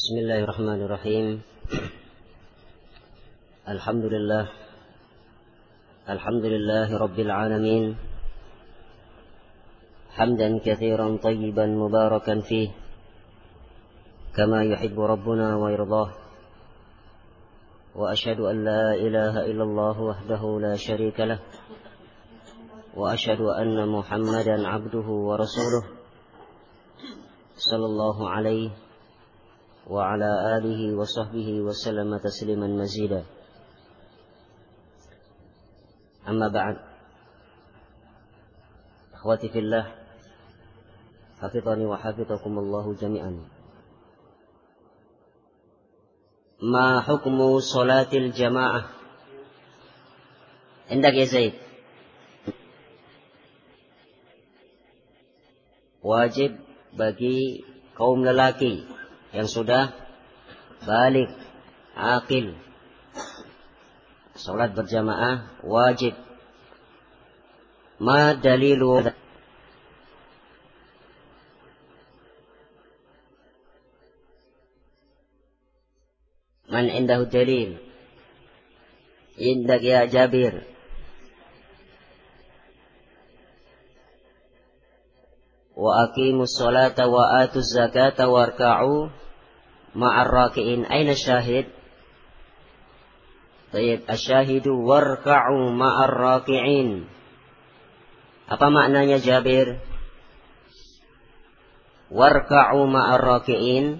Bismillahirrahmanirrahim. Alhamdulillahi rabbil alamin. Hamdan katsiran tayyiban mubarakan fih, kama yuhibbu rabbuna wa yardah. Wa asyhadu an la ilaha illallah wahdahu la syarika lah. Wa asyhadu anna Muhammadan abduhu wa rasuluh. Sallallahu alaihi wa ala alihi wa sahbihi wa sallama tasliman mazida. Amma ba'd. Akhwati fillah, hafidhani wa hafidhakumullahu jami'an. Ma hukmu salatil jamaah? Indak ya Zaid? Wajib bagi kaum lelaki yang sudah balik, akil, salat berjamaah wajib. Ma dalilu? Man indahu dalil? Indak ya Jabir? Wa aqimus salata wa atuz zakata warka'u ma'ar raki'in. Aina syahid? Tayyib, asyahidu warka'u ma'ar raki'in. Apa maknanya Jabir? Warka'u ma'ar raki'in,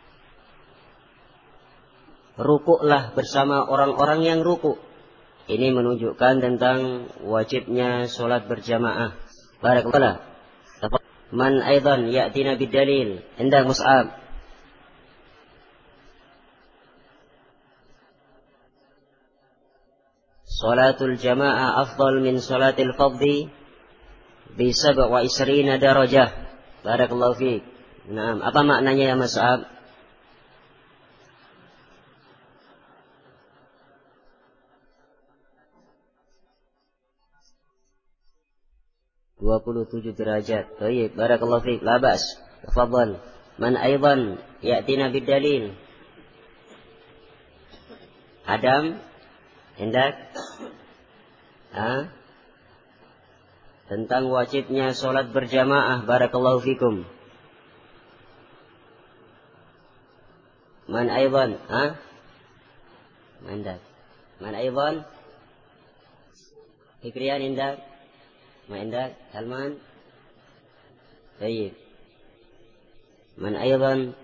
rukuklah bersama orang-orang yang rukuk. Ini menunjukkan tentang wajibnya sholat berjamaah. Barakallah. Man aidan ya'tina bidalil? Indah Mus'ab. Salatul jamaah afdal min salatil fadhi bi 27 darajah. Barakallahu fiik. Naam, apa maknanya ya Mus'ab? (27 derajat). Baik, barakallahu fiik. La ba's. Tafadhal. Man aidan ya'tina bidalil? Adam, hendak tentang wajibnya sholat berjamaah. Barakallahu fikum. Man aidan? Man aidan? Fikrian hendak? Ma indak? Salman? Baik. Man aidan?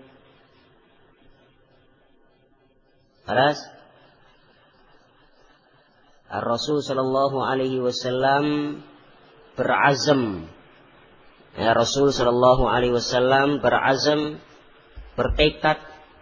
Khalas? Ar-Rasul sallallahu alaihi wasallam berazam. Ya, Rasul sallallahu alaihi wasallam berazam, bertekad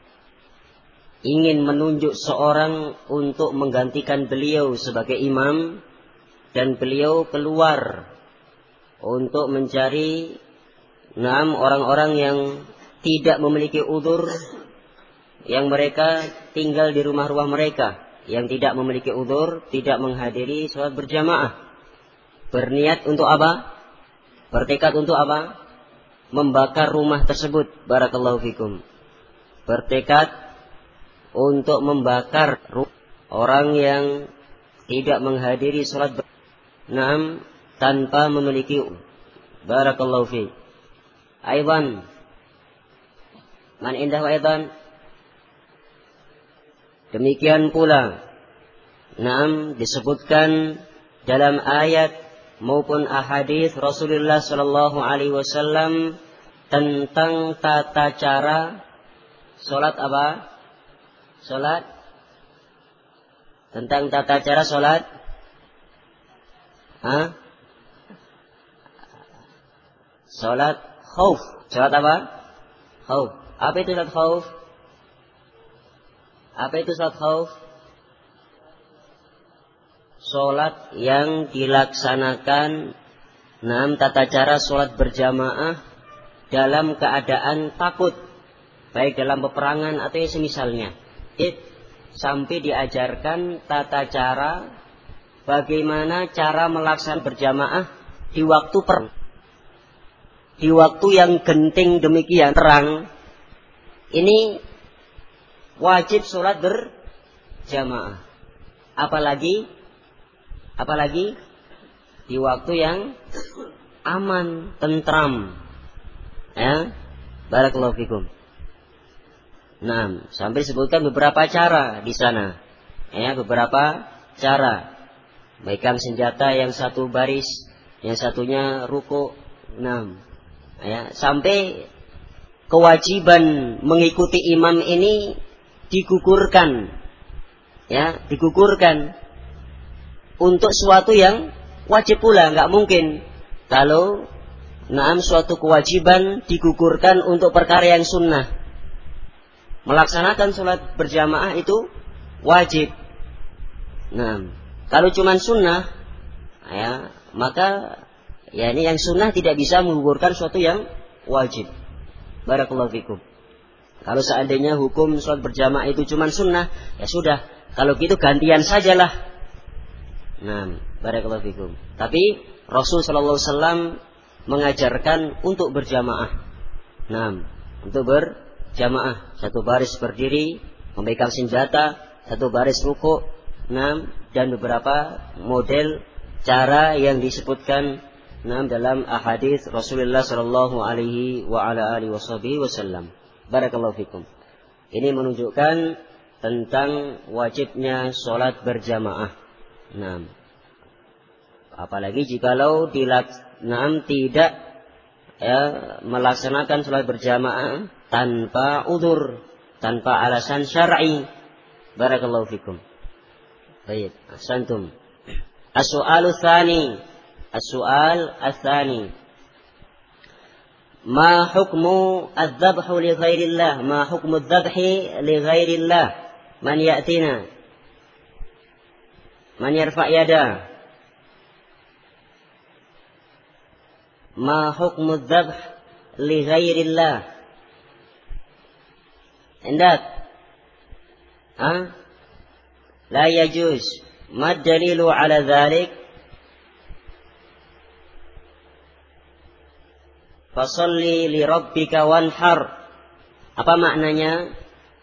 ingin menunjuk seorang untuk menggantikan beliau sebagai imam, dan beliau keluar untuk mencari orang-orang yang tidak memiliki udzur, yang mereka tinggal di rumah-rumah mereka, yang tidak memiliki udzur, tidak menghadiri sholat berjamaah. Berniat untuk apa? Bertekad untuk apa? Membakar rumah tersebut. Barakallahu fikum. Bertekad untuk membakar orang yang tidak menghadiri sholat berjamaah tanpa memiliki. Barakallahu fiik. Aidan, man indahu aidan? Demikian pula disebutkan dalam ayat maupun ahadits Rasulullah sallallahu alaihi wasallam tentang tata cara salat apa? Salat, tentang tata cara salat salat khauf. Salat apa? Khauf. Apa itu salat khauf? Apa itu salat khauf? Salat yang dilaksanakan tata cara salat berjamaah dalam keadaan takut, baik dalam peperangan atau semisalnya. Sampai diajarkan tata cara bagaimana cara melaksanakan berjamaah di waktu perang. Di waktu yang genting demikian terang, ini wajib sholat berjamaah. Apalagi di waktu yang aman, tentram. Ya, barakallahu fikum. Nah, sampai disebutkan beberapa cara di sana. Ya, beberapa cara. Megang senjata yang satu baris, yang satunya ruku'. Nah, ya, sampai kewajiban mengikuti imam ini digugurkan. Ya, digugurkan untuk suatu yang wajib pula, enggak mungkin kalau suatu kewajiban digugurkan untuk perkara yang sunnah. Melaksanakan sholat berjamaah itu wajib. Nah, kalau cuma sunnah, ya, maka ya ini yang sunnah tidak bisa menggugurkan suatu yang wajib. Barakallahu fikum. Kalau seandainya hukum sholat berjamaah itu cuma sunnah, ya sudah. Kalau gitu gantian sajalah. Nah, barakallahu fikum. Tapi Rasul sallallahu alaihi wasallam mengajarkan untuk berjamaah. Nah, untuk berjamaah, satu baris berdiri, memegang senjata, satu baris ruku', dan beberapa model cara yang disebutkan dalam ahadits Rasulullah sallallahu alaihi wa ala alihi wasallam. Barakallahu fikum. Ini menunjukkan tentang wajibnya sholat berjamaah. Nah, apalagi jikalau tidak melaksanakan sholat berjamaah tanpa udzur, tanpa alasan syar'i. Barakallahu fikum. Baik, ahsantum. As-su'al ats-tsani. Ma hukmu adz-dzabhi li ghairillah? Ma hukmu adz-dzabhi li ghairillah? Man ya'tina? Man yarfa' yada? Ma hukmu adz-dzabh li ghairillah? Indak? La yajuz. Ma ad-dalilu ala dzalik? Fasalli li rabbika wanhar. Apa maknanya?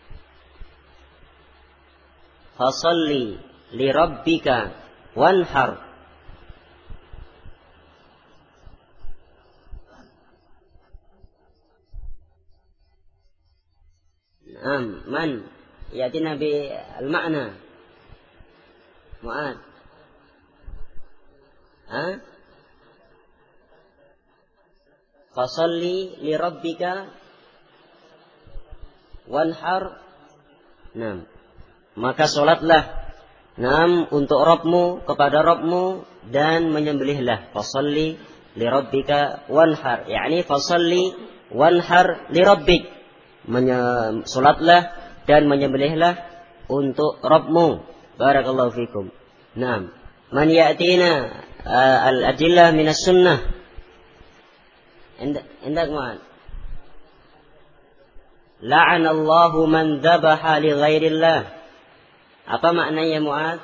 Fasalli li rabbika wanhar. Man yatina bi al-ma'na? Mu'ad. Fasalli li rabbika wanhar. Maka salatlah untuk Rabbmu, kepada Rabbmu, dan menyembelihlah. Fasalli li rabbika wanhar, yakni fasalli wanhar li rabbik. Salatlah dan menyembelihlah untuk Rabbmu. Barakallahu fikum. Man ya'tina al-adillah minas sunnah. Indak Mu'ad. La'anallahu man dzabaha li ghairillah. Apa maknanya Mu'ad?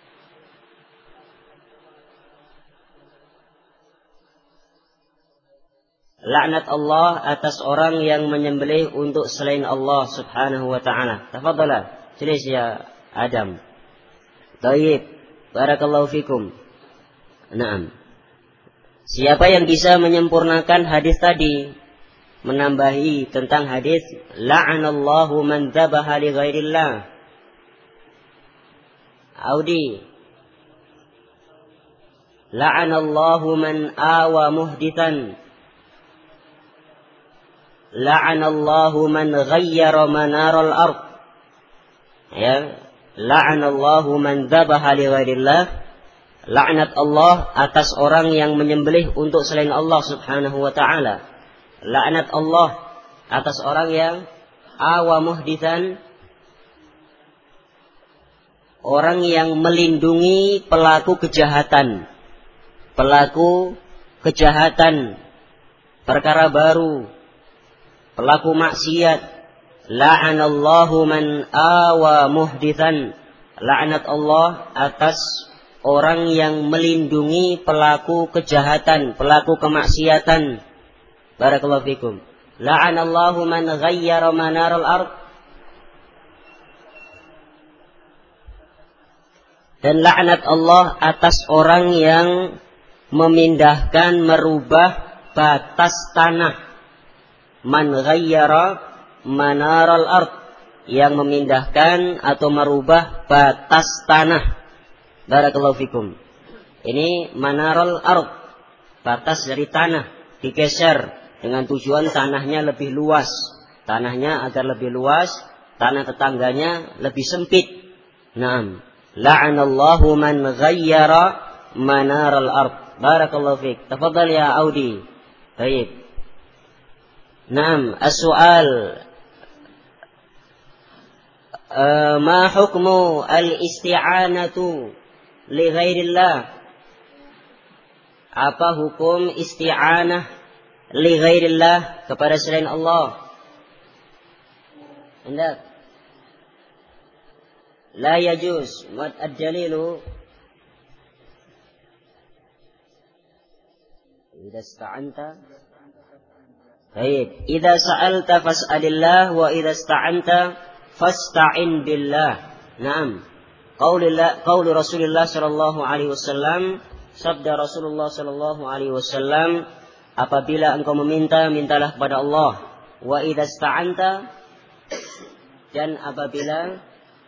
Laknat Allah atas orang yang menyembelih untuk selain Allah subhanahu wa ta'ala. Tafadhala. Tulis ya Adam. Tayyib. Barakallahu fikum. Naam. Siapa yang bisa menyempurnakan hadis tadi, menambahi tentang hadis la'anallahu man dzabaha li ghairillah? Audi. La'anallahu man awa muhdithan. La'anallahu man ghayyara manaral ard. Ya, la'anallahu man dzabaha li ghairillah. Laknat Allah atas orang yang menyembelih untuk selain Allah subhanahu wa ta'ala. Laknat Allah atas orang yang awa muhdithan, orang yang melindungi pelaku kejahatan. Pelaku kejahatan, perkara baru, pelaku maksiat. La'anallahu man awa muhdithan. Laknat Allah atas orang yang melindungi pelaku kejahatan, pelaku kemaksiatan. Barakallahu fikum. La'anallahu man ghayyara manaral ard. Dan laknat Allah atas orang yang memindahkan, merubah batas tanah. Man ghayyara manaral ard, yang memindahkan atau merubah batas tanah. Barakallahu fikum. Ini manaral ard, batas dari tanah digeser dengan tujuan tanahnya lebih luas. Tanahnya agar lebih luas, tanah tetangganya lebih sempit. Naam. La'anallahu man ghayyara manaral ard. Barakallahu fik. Tafadhal ya Audi. Baik. Naam, as-su'al ma hukmu al-isti'anatu li ghairillah? Apa hukum isti'anah li ghairillah, kepada selain Allah? Hendak la yajuz. Mad ad-dalilu idza ista'anta. Baik, idza sa'alta fas'alillah wa idza ista'anta fasta'in billah. Naam. Qaul Rasulullah sallallahu alaihi wasallam, sabda Rasulullah sallallahu alaihi wasallam, apabila engkau meminta, mintalah kepada Allah. Wa idza ista'anta, dan apabila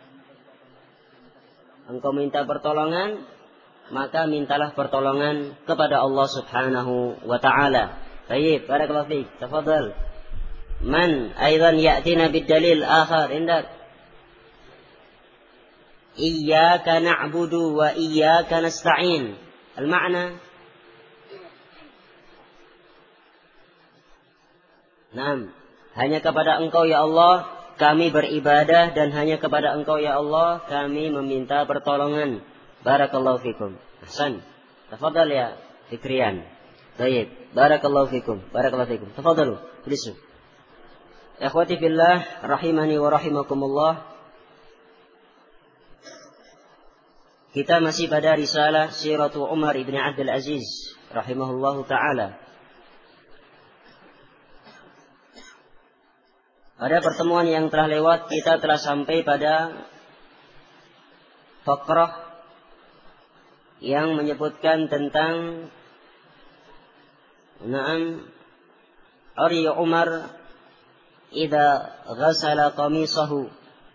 engkau minta pertolongan, maka mintalah pertolongan kepada Allah Subhanahu wa taala. Baik, barakallahu fiik. Tafadhal. Man aidan ya'tina bid-dalil akhar indak. Iyyaka na'budu wa iyyaka nasta'in. Al-ma'na. Naam, hanya kepada Engkau ya Allah kami beribadah, dan hanya kepada Engkau ya Allah kami meminta pertolongan. Barakallahu fikum. Ahsan. Tafadhal ya Fikrian. Baik. Barakallahu fikum. Barakallahu fikum. Tafadhalu. Tulisu. Ikhwati fillah rahimani wa rahimakumullah. Kita masih pada risalah Siratu Umar ibn Abdul Aziz rahimahullahu taala. Pada pertemuan yang telah lewat kita telah sampai pada faqrah yang menyebutkan tentang Ari Umar idza ghasala qamisahu.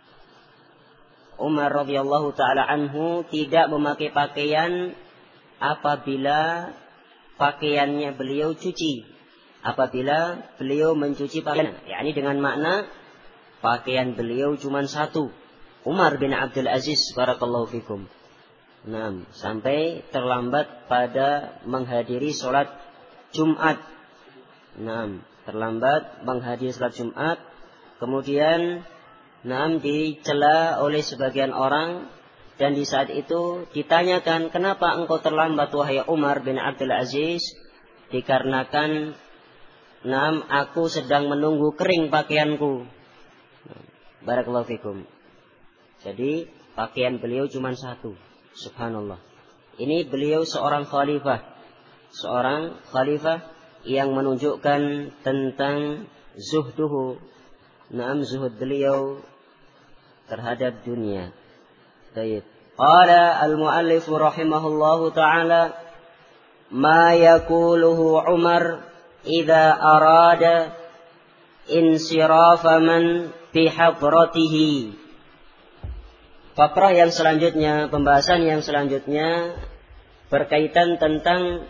Umar radhiyallahu taala anhu tidak memakai pakaian apabila pakaiannya beliau cuci. Apabila beliau mencuci pakaian, yakni dengan makna pakaian beliau cuma satu. Umar bin Abdul Aziz barakallahu fikum. Nah, sampai terlambat pada menghadiri sholat Jumat. Nah, terlambat menghadiri sholat Jumat. Kemudian dicela oleh sebagian orang, dan di saat itu ditanyakan, kenapa engkau terlambat wahai Umar bin Abdul Aziz? Dikarenakan aku sedang menunggu kering pakaianku. Barakallahu fikum. Jadi pakaian beliau cuma satu. Subhanallah. Ini beliau seorang khalifah. Seorang khalifah yang menunjukkan tentang zuhduhu. Zuhud beliau terhadap dunia. Baik. Qala al-muallif rahimahullahu ta'ala, ma yaquluhu Umar idza arada insirafa man fi hadratihi. Fakrah yang selanjutnya, pembahasan yang selanjutnya berkaitan tentang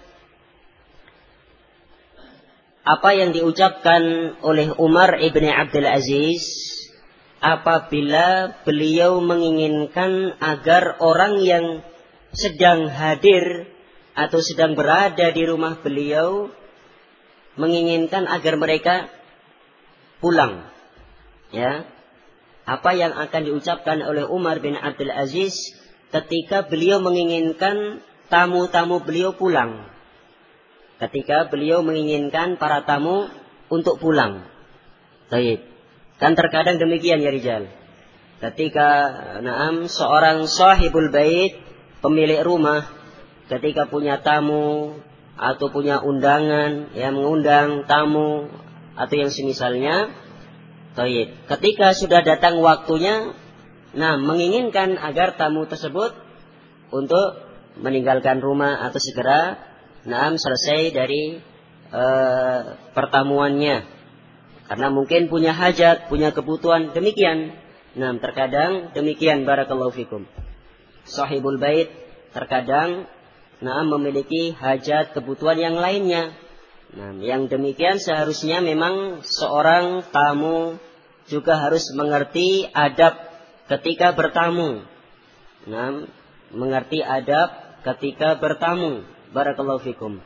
apa yang diucapkan oleh Umar ibn Abdul Aziz apabila beliau menginginkan agar orang yang sedang hadir atau sedang berada di rumah beliau, menginginkan agar mereka pulang. Ya. Apa yang akan diucapkan oleh Umar bin Abdul Aziz ketika beliau menginginkan tamu-tamu beliau pulang. Ketika beliau menginginkan para tamu untuk pulang. Baik. Kan terkadang demikian ya rijal. Ketika seorang sahibul bait, pemilik rumah, ketika punya tamu atau punya undangan, yang mengundang tamu atau yang semisalnya, baik. Ketika sudah datang waktunya, menginginkan agar tamu tersebut untuk meninggalkan rumah atau segera selesai dari pertemuannya. Karena mungkin punya hajat, punya kebutuhan, demikian. Terkadang demikian, barakallahu fikum. Sahibul bait terkadang memiliki hajat, kebutuhan yang lainnya. Yang demikian seharusnya memang seorang tamu juga harus mengerti adab ketika bertamu. Mengerti adab ketika bertamu. Barakallahu fikum.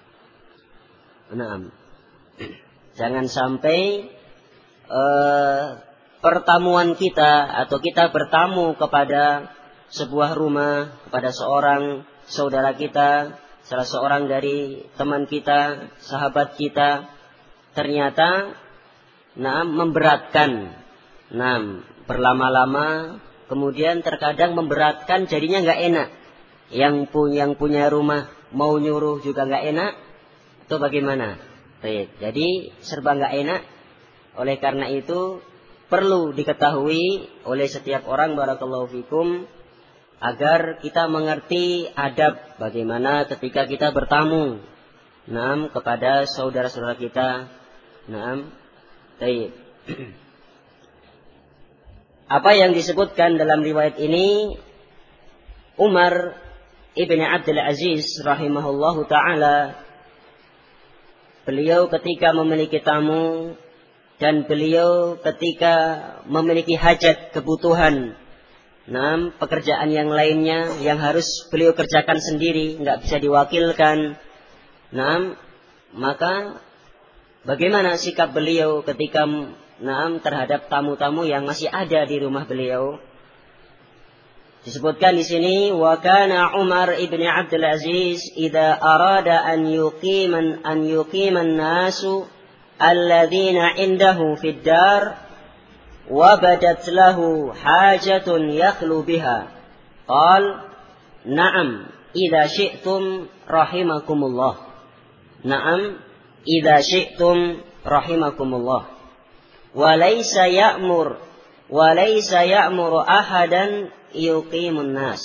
Jangan sampai pertemuan kita atau kita bertamu kepada sebuah rumah, kepada seorang saudara kita, salah seorang dari teman kita, sahabat kita, ternyata memberatkan. Berlama-lama kemudian terkadang memberatkan, jadinya nggak enak. Yang punya rumah mau nyuruh juga nggak enak. Itu bagaimana? Jadi serba nggak enak. Oleh karena itu perlu diketahui oleh setiap orang, barakallahu fikum, agar kita mengerti adab bagaimana ketika kita bertamu kepada saudara-saudara kita. Apa yang disebutkan dalam riwayat ini, Umar ibn Abdul Aziz rahimahullahu ta'ala, beliau ketika memiliki tamu dan beliau ketika memiliki hajat, kebutuhan, pekerjaan yang lainnya yang harus beliau kerjakan sendiri, nggak bisa diwakilkan. Maka bagaimana sikap beliau ketika terhadap tamu-tamu yang masih ada di rumah beliau? Disebutkan di sini, wa kana Umar ibn Abdul Aziz idza arada an yuqiman nasu alladzina indahu fid dar wa badat lahu hajatun yakhlu biha qal na'am idza syi'tum rahimakumullah. Na'am idza syi'tum rahimakumullah. Wa laysa ya'muru ahadan yuqimun nas.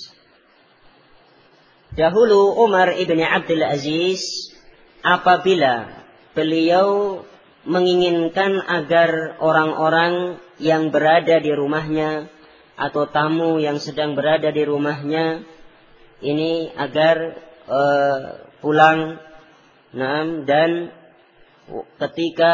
Dahulu Umar ibn Abdul Aziz apabila beliau menginginkan agar orang-orang yang berada di rumahnya atau tamu yang sedang berada di rumahnya ini agar pulang, dan ketika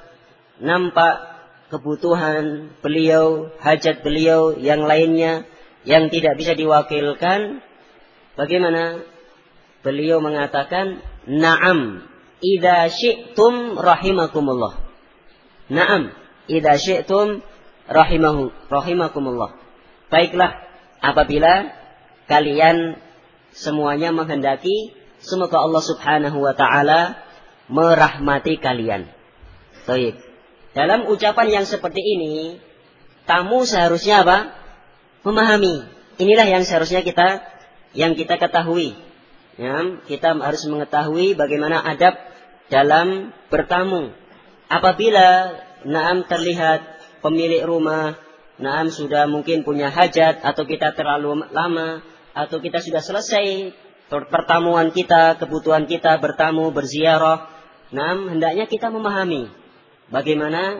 nampak kebutuhan beliau, hajat beliau yang lainnya yang tidak bisa diwakilkan, bagaimana? Beliau mengatakan, na'am idza syi'tum rahimakumullah. Na'am idza syi'tum rahimakumullah. Baiklah apabila kalian semuanya menghendaki, semoga Allah Subhanahu wa taala merahmati kalian. Baik. Dalam ucapan yang seperti ini, tamu seharusnya apa? Memahami. Inilah yang seharusnya kita ketahui. Kita harus mengetahui bagaimana adab dalam bertamu. Apabila terlihat pemilik rumah sudah mungkin punya hajat, atau kita terlalu lama, atau kita sudah selesai pertemuan kita, kebutuhan kita bertamu, berziarah, hendaknya kita memahami bagaimana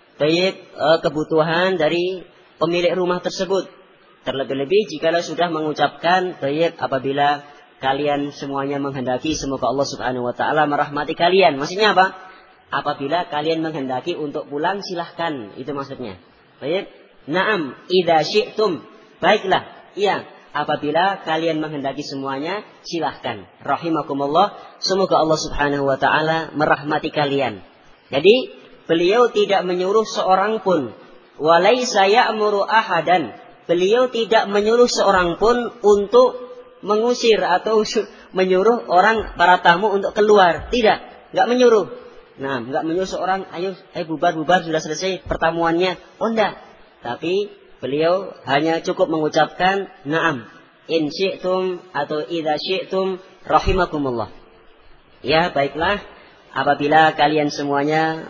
kebutuhan dari pemilik rumah tersebut. Terlebih-lebih jikalau sudah mengucapkan apabila kalian semuanya menghendaki, semoga Allah Subhanahu wa taala merahmati kalian. Maksudnya apa? Apabila kalian menghendaki untuk pulang, silahkan. Itu maksudnya. Baik. Na'am idza syi'tum. Baiklah. Iya, apabila kalian menghendaki semuanya, silahkan. Rahimakumullah. Semoga Allah Subhanahu wa taala merahmati kalian. Jadi beliau tidak menyuruh seorang pun. Walaysa ya'muru ahadan. Beliau tidak menyuruh seorang pun untuk mengusir atau menyuruh para tamu untuk keluar. Tidak, enggak menyuruh. Enggak menyuruh seorang, ayo bubar sudah selesai pertemuannya. Oh enggak. Tapi beliau hanya cukup mengucapkan na'am in syi'tum atau idza syi'tum rahimakumullah. Ya, baiklah apabila kalian semuanya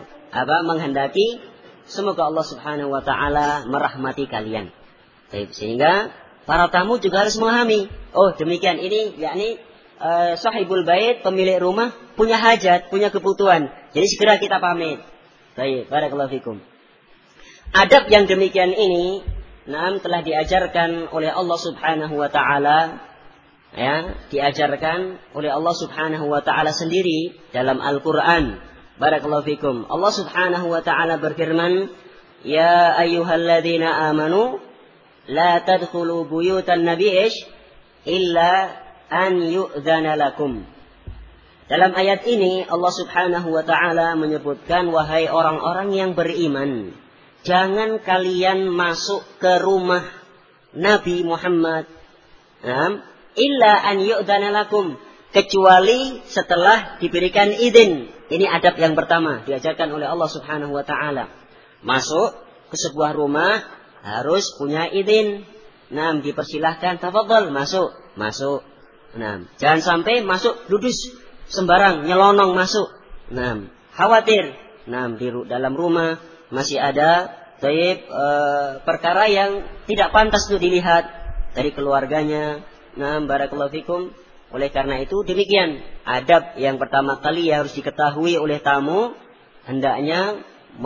menghendaki, semoga Allah Subhanahu wa taala merahmati kalian. Sehingga para tamu juga harus memahami. Oh demikian, ini yakni sahibul bait, pemilik rumah punya hajat, punya kebutuhan. Jadi segera kita pamit. Baik, barakallahu fikum. Adab yang demikian ini telah diajarkan oleh Allah Subhanahu wa taala, ya, diajarkan oleh Allah Subhanahu wa taala sendiri dalam Al-Qur'an. Barakallahu fikum. Allah Subhanahu wa taala berfirman, "Ya ayyuhalladzina amanu la tadkhulu buyutan nabiy illa an yu'dzana lakum." Dalam ayat ini Allah Subhanahu wa taala menyebutkan, wahai orang-orang yang beriman, jangan kalian masuk ke rumah Nabi Muhammad illa an yu'dzana lakum, kecuali setelah diberikan izin. Ini adab yang pertama diajarkan oleh Allah Subhanahu wa taala. Masuk ke sebuah rumah harus punya izin. Dipersilahkan, tafadhol masuk. Jangan sampai masuk dudus sembarang, nyelonong masuk. Khawatir. Di dalam rumah masih ada perkara yang tidak pantas untuk dilihat dari keluarganya. Barakallahu fikum. Oleh karena itu demikian adab yang pertama kali yang harus diketahui oleh tamu, hendaknya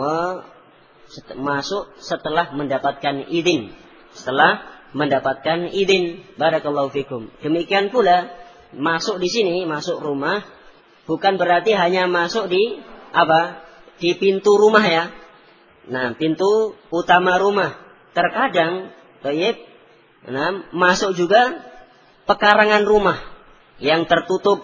masuk setelah mendapatkan izin. Barakallahu fikum. Demikian pula masuk di sini, masuk rumah bukan berarti hanya masuk di pintu rumah ya. Pintu utama rumah. Terkadang masuk juga pekarangan rumah yang tertutup.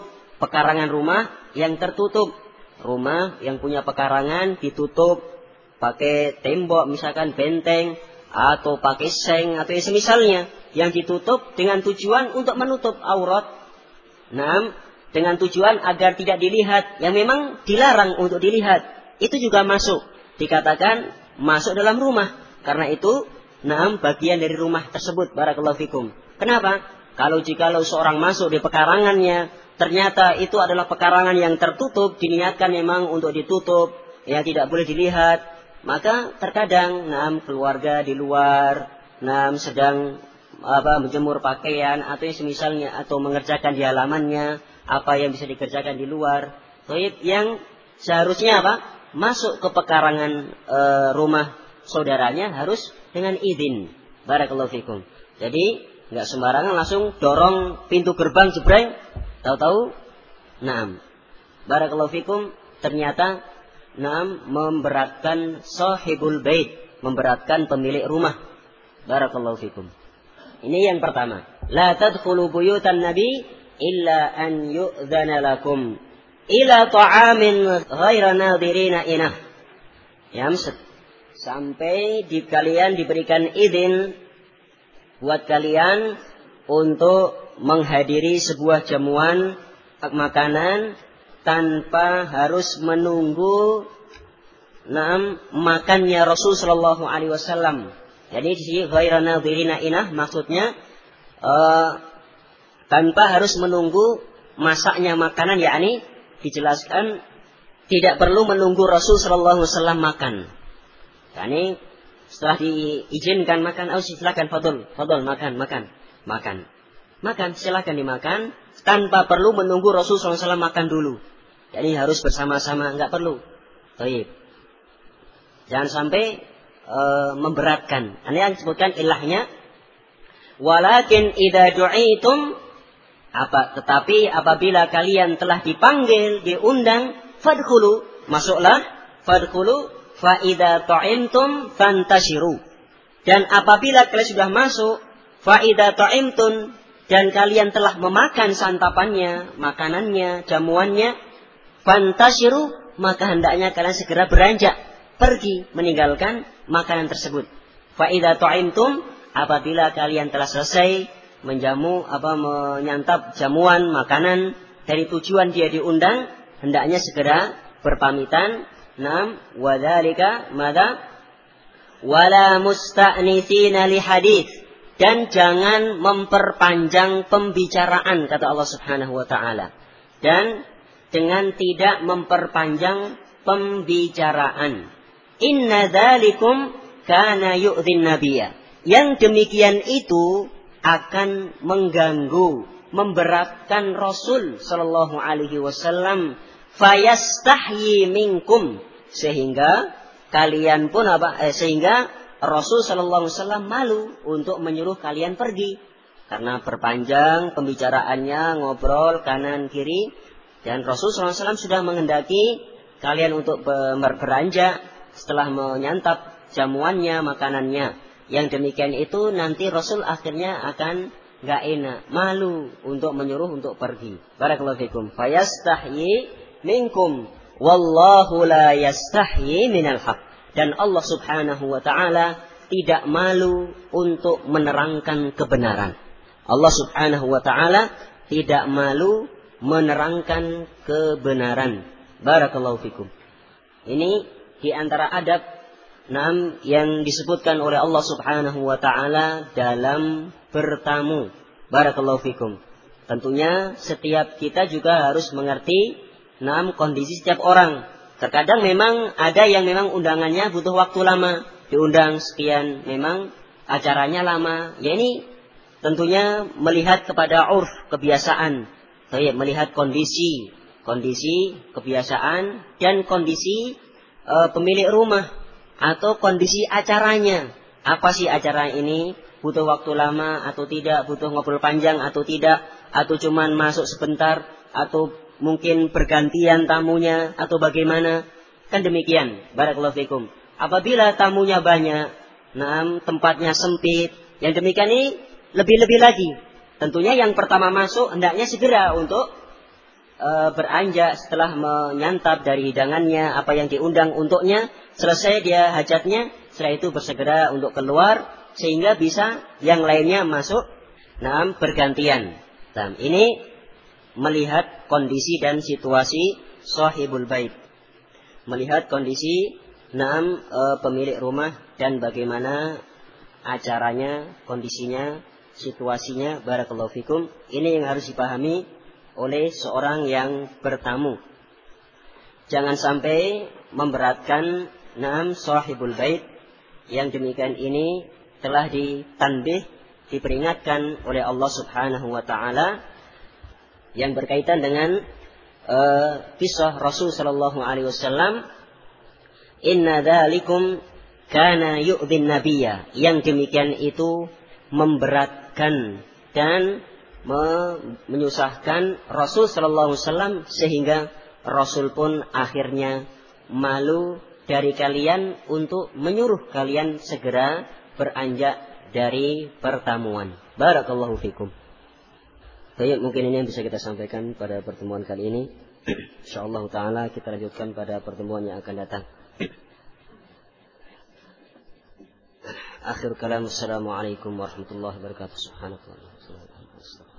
Rumah yang punya pekarangan ditutup pakai tembok, misalkan benteng atau pakai seng atau semisalnya, yang ditutup dengan tujuan untuk menutup aurat. Dengan tujuan agar tidak dilihat, yang memang dilarang untuk dilihat, itu juga masuk, dikatakan masuk dalam rumah. Karena itu bagian dari rumah tersebut. Barakallahu fikum. Kenapa? Jikalau seorang masuk di pekarangannya, ternyata itu adalah pekarangan yang tertutup, diniatkan memang untuk ditutup, ya tidak boleh dilihat, maka terkadang keluarga di luar sedang menjemur pakaian atau yang semisalnya, atau mengerjakan di halamannya apa yang bisa dikerjakan di luar, yang seharusnya masuk ke pekarangan rumah saudaranya harus dengan izin. Barakallahu fikum. Jadi nggak sembarangan langsung dorong pintu gerbang jebreng, tahu-tahu barakallahu fikum, ternyata memberatkan sahibul bait, memberatkan pemilik rumah. Barakallahu fikum. Ini yang pertama. La tadkhulu buyutan nabi illa an yu'dzana lakum ila ta'amin ghaira nadhirina inah. Sampai kalian diberikan izin buat kalian untuk menghadiri sebuah jamuan makanan tanpa harus menunggu makannya Rasul sallallahu alaihi wasallam. Jadi di sini ghaira nadhirina inah maksudnya tanpa harus menunggu masaknya makanan, yakni dijelaskan tidak perlu menunggu Rasul sallallahu alaihi wasallam makan. Yani setelah diizinkan makan, silakan fadhol makan, silakan dimakan tanpa perlu menunggu Rasulullah SAW makan dulu. Jadi harus bersama-sama, enggak perlu. Baik. Jangan sampai memberatkan. Ini yang disebutkan ilahnya. Walakin idza du'itum, tetapi apabila kalian telah dipanggil, diundang, fadkhulu, masuklah, fadkhulu. Fa idza ta'imtum fantashiru. Dan apabila kalian sudah masuk, fa idza ta'imtum, dan kalian telah memakan santapannya, makanannya, jamuannya, fantashiru, maka hendaknya kalian segera beranjak pergi meninggalkan makanan tersebut. Fa idza ta'imtum, apabila kalian telah selesai menyantap jamuan makanan dari tujuan dia diundang, hendaknya segera berpamitan. Wadzalika madza wala musta'nitsina li hadits, dan jangan memperpanjang pembicaraan, kata Allah Subhanahu wa taala. Dan dengan tidak memperpanjang pembicaraan. Inna dzalikum kana yu'dhin nabiyya. Yang demikian itu akan mengganggu, memberatkan Rasul sallallahu alaihi wasallam, fayastahyi minkum, sehingga kalian pun sehingga Rasul sallallahu alaihi wasallam malu untuk menyuruh kalian pergi karena perpanjang pembicaraannya, ngobrol kanan kiri, dan Rasul sallallahu alaihi wasallam sudah menghendaki kalian untuk beranjak setelah menyantap jamuannya, makanannya. Yang demikian itu nanti Rasul akhirnya akan gak enak, malu untuk menyuruh untuk pergi. Barakallahu fikum. Fayastahyi minkum wallahu la yastahyi minal haq. Dan Allah Subhanahu wa taala tidak malu untuk menerangkan kebenaran. Allah Subhanahu wa taala tidak malu menerangkan kebenaran. Barakallahu fikum. Ini di antara adab yang disebutkan oleh Allah Subhanahu wa taala dalam bertamu. Barakallahu fikum. Tentunya setiap kita juga harus mengerti kondisi setiap orang. Terkadang memang ada yang memang undangannya butuh waktu lama, diundang sekian, memang acaranya lama. Ya ini tentunya melihat kepada urf, kebiasaan. Melihat kondisi kebiasaan dan kondisi pemilik rumah atau kondisi acaranya. Apa sih acara ini? Butuh waktu lama atau tidak? Butuh ngobrol panjang atau tidak? Atau cuman masuk sebentar? Atau mungkin bergantian tamunya? Atau bagaimana? Kan demikian. Barakallahu fikum. Apabila tamunya banyak, tempatnya sempit, yang demikian ini lebih-lebih lagi. Tentunya yang pertama masuk hendaknya segera untuk beranjak setelah menyantap dari hidangannya, apa yang diundang untuknya, selesai dia hajatnya, setelah itu bersegera untuk keluar sehingga bisa yang lainnya masuk bergantian. Ini melihat kondisi dan situasi sahibul bait, melihat kondisi pemilik rumah dan bagaimana acaranya, kondisinya, situasinya. Barakallahu fikum. Ini yang harus dipahami oleh seorang yang bertamu. Jangan sampai memberatkan sahibul bait. Yang demikian ini telah ditanbih, diperingatkan oleh Allah Subhanahu wa taala yang berkaitan dengan kisah Rasul sallallahu alaihi wasallam, inna dzalikum kana yu'dhin nabiyya. Yang demikian itu memberatkan dan menyusahkan Rasul sallallahu alaihi wasallam sehingga Rasul pun akhirnya malu dari kalian untuk menyuruh kalian segera beranjak dari pertemuan. Barakallahu fikum. Baik, mungkin ini yang bisa kita sampaikan pada pertemuan kali ini. Insyaallah taala kita lanjutkan pada pertemuan yang akan datang. Akhir kalam, assalamualaikum warahmatullahi wabarakatuh. Subhanallah.